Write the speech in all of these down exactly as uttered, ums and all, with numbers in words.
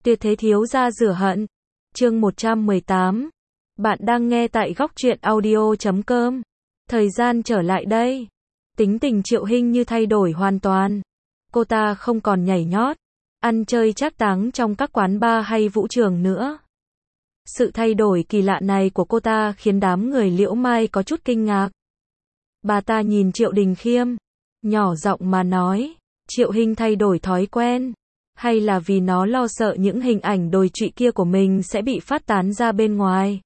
Tuyệt thế thiếu gia rửa hận. Chương một trăm mười tám. Bạn đang nghe tại góc truyện audio chấm com. Thời gian trở lại đây. Tính tình Triệu Hinh như thay đổi hoàn toàn. Cô ta không còn nhảy nhót, ăn chơi trác táng trong các quán bar hay vũ trường nữa. Sự thay đổi kỳ lạ này của cô ta khiến đám người Liễu Mai có chút kinh ngạc. Bà ta nhìn Triệu Đình Khiêm, nhỏ giọng mà nói, Triệu Hinh thay đổi thói quen, hay là vì nó lo sợ những hình ảnh đồi trụy kia của mình sẽ bị phát tán ra bên ngoài.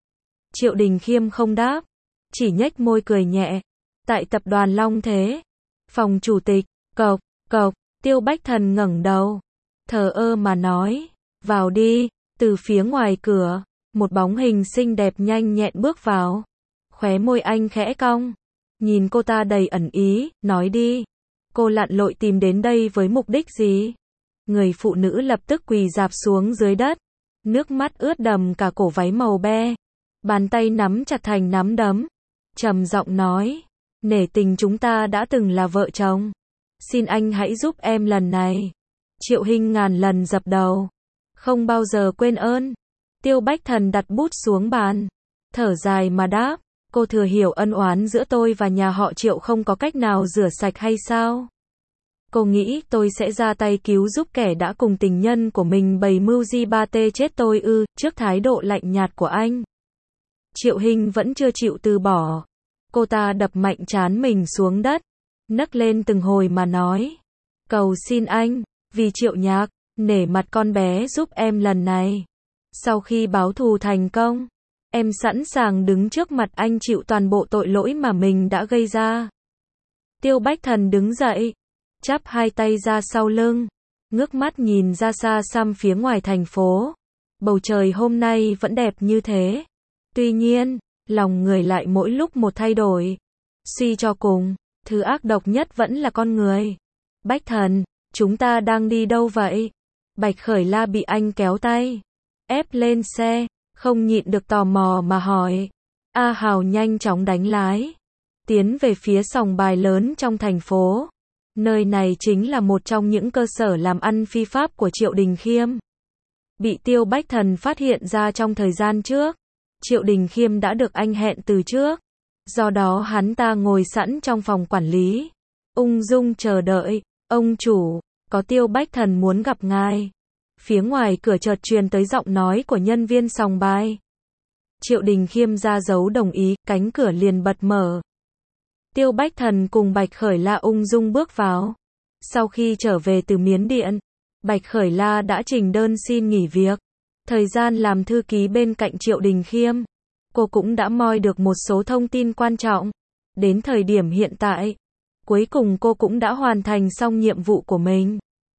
Triệu Đình Khiêm không đáp, chỉ nhếch môi cười nhẹ. Tại tập đoàn Long Thế, phòng chủ tịch, cộc, cộc, Tiêu Bách Thần ngẩng đầu, thờ ơ mà nói, vào đi. Từ phía ngoài cửa, một bóng hình xinh đẹp nhanh nhẹn bước vào. Khóe môi anh khẽ cong, nhìn cô ta đầy ẩn ý, nói đi. Cô lặn lội tìm đến đây với mục đích gì? Người phụ nữ lập tức quỳ rạp xuống dưới đất, nước mắt ướt đầm cả cổ váy màu be, bàn tay nắm chặt thành nắm đấm, trầm giọng nói, nể tình chúng ta đã từng là vợ chồng, xin anh hãy giúp em lần này. Triệu Hinh ngàn lần dập đầu, không bao giờ quên ơn. Tiêu Bách Thần đặt bút xuống bàn, thở dài mà đáp, cô thừa hiểu ân oán giữa tôi và nhà họ Triệu không có cách nào rửa sạch hay sao? Cô nghĩ tôi sẽ ra tay cứu giúp kẻ đã cùng tình nhân của mình bày mưu di ba tê chết tôi ư? Trước thái độ lạnh nhạt của anh, Triệu Hinh vẫn chưa chịu từ bỏ. Cô ta đập mạnh trán mình xuống đất, nấc lên từng hồi mà nói, cầu xin anh, vì Triệu Nhạc, nể mặt con bé giúp em lần này. Sau khi báo thù thành công, em sẵn sàng đứng trước mặt anh chịu toàn bộ tội lỗi mà mình đã gây ra. Tiêu Bách Thần đứng dậy, chắp hai tay ra sau lưng, ngước mắt nhìn ra xa xăm phía ngoài thành phố. Bầu trời hôm nay vẫn đẹp như thế. Tuy nhiên, lòng người lại mỗi lúc một thay đổi. Suy cho cùng, thứ ác độc nhất vẫn là con người. Bách Thần, chúng ta đang đi đâu vậy? Bạch Khởi La bị anh kéo tay, ép lên xe, không nhịn được tò mò mà hỏi. A Hào nhanh chóng đánh lái, tiến về phía sòng bài lớn trong thành phố. Nơi này chính là một trong những cơ sở làm ăn phi pháp của Triệu Đình Khiêm. Bị Tiêu Bách Thần phát hiện ra trong thời gian trước, Triệu Đình Khiêm đã được anh hẹn từ trước. Do đó hắn ta ngồi sẵn trong phòng quản lý, ung dung chờ đợi. Ông chủ, có Tiêu Bách Thần muốn gặp ngài. Phía ngoài cửa chợt truyền tới giọng nói của nhân viên sòng bài. Triệu Đình Khiêm ra dấu đồng ý, cánh cửa liền bật mở. Tiêu Bách Thần cùng Bạch Khởi La ung dung bước vào. Sau khi trở về từ Miến Điện, Bạch Khởi La đã trình đơn xin nghỉ việc. Thời gian làm thư ký bên cạnh Triệu Đình Khiêm, cô cũng đã moi được một số thông tin quan trọng. Đến thời điểm hiện tại, cuối cùng cô cũng đã hoàn thành xong nhiệm vụ của mình.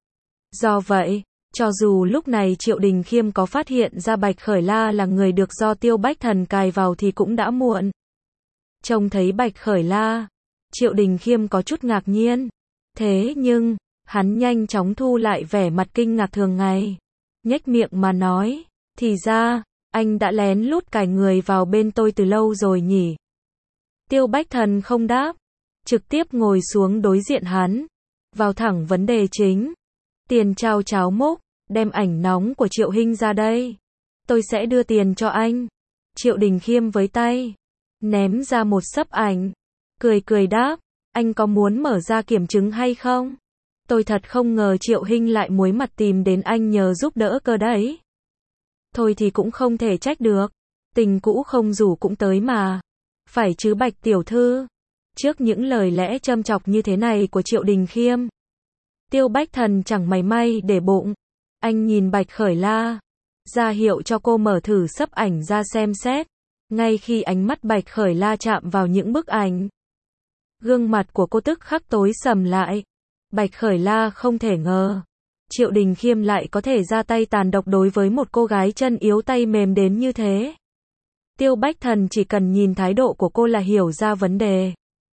Do vậy, cho dù lúc này Triệu Đình Khiêm có phát hiện ra Bạch Khởi La là người được do Tiêu Bách Thần cài vào thì cũng đã muộn. Trông thấy Bạch Khởi La, Triệu Đình Khiêm có chút ngạc nhiên. Thế nhưng, hắn nhanh chóng thu lại vẻ mặt kinh ngạc thường ngày. Nhếch miệng mà nói, thì ra, anh đã lén lút cài người vào bên tôi từ lâu rồi nhỉ. Tiêu Bách Thần không đáp, trực tiếp ngồi xuống đối diện hắn, vào thẳng vấn đề chính. Tiền trao cháo múc, đem ảnh nóng của Triệu Hinh ra đây. Tôi sẽ đưa tiền cho anh. Triệu Đình Khiêm với tay, ném ra một xấp ảnh, cười cười đáp, anh có muốn mở ra kiểm chứng hay không? Tôi thật không ngờ Triệu Hinh lại muối mặt tìm đến anh nhờ giúp đỡ cơ đấy. Thôi thì cũng không thể trách được, tình cũ không rủ cũng tới mà. Phải chứ Bạch tiểu thư? Trước những lời lẽ châm chọc như thế này của Triệu Đình Khiêm, Tiêu Bách Thần chẳng mảy may để bụng. Anh nhìn Bạch Khởi La, ra hiệu cho cô mở thử xấp ảnh ra xem xét. Ngay khi ánh mắt Bạch Khởi La chạm vào những bức ảnh, gương mặt của cô tức khắc tối sầm lại. Bạch Khởi La không thể ngờ Triệu Đình Khiêm lại có thể ra tay tàn độc đối với một cô gái chân yếu tay mềm đến như thế. Tiêu Bách Thần chỉ cần nhìn thái độ của cô là hiểu ra vấn đề.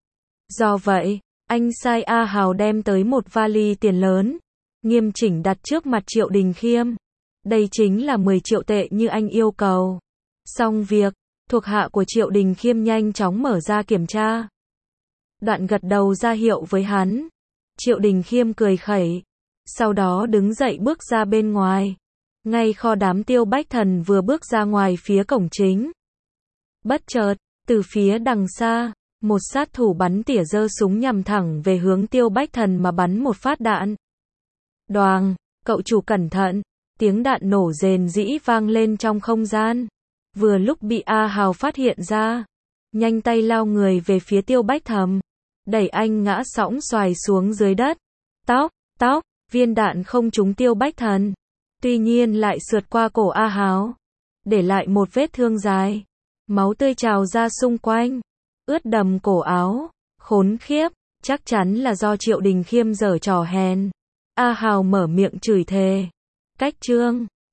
Do vậy, anh sai A Hào đem tới một vali tiền lớn, nghiêm chỉnh đặt trước mặt Triệu Đình Khiêm. Đây chính là mười triệu tệ như anh yêu cầu. Xong việc, thuộc hạ của Triệu Đình Khiêm nhanh chóng mở ra kiểm tra. Đoạn gật đầu ra hiệu với hắn. Triệu Đình Khiêm cười khẩy, sau đó đứng dậy bước ra bên ngoài. Ngay kho đám Tiêu Bách Thần vừa bước ra ngoài phía cổng chính. Bất chợt, từ phía đằng xa, một sát thủ bắn tỉa giơ súng nhằm thẳng về hướng Tiêu Bách Thần mà bắn một phát đạn. Đoàng, cậu chủ cẩn thận, tiếng đạn nổ rền rĩ vang lên trong không gian. Vừa lúc bị A Hào phát hiện ra, nhanh tay lao người về phía Tiêu Bách Thần, đẩy anh ngã sõng xoài xuống dưới đất. Tóc, tóc, viên đạn không trúng Tiêu Bách Thần, tuy nhiên lại sượt qua cổ A Hào, để lại một vết thương dài. Máu tươi trào ra xung quanh, ướt đầm cổ áo. Khốn khiếp, chắc chắn là do Triệu Đình Khiêm giở trò hèn. A Hào mở miệng chửi thề. Cách chương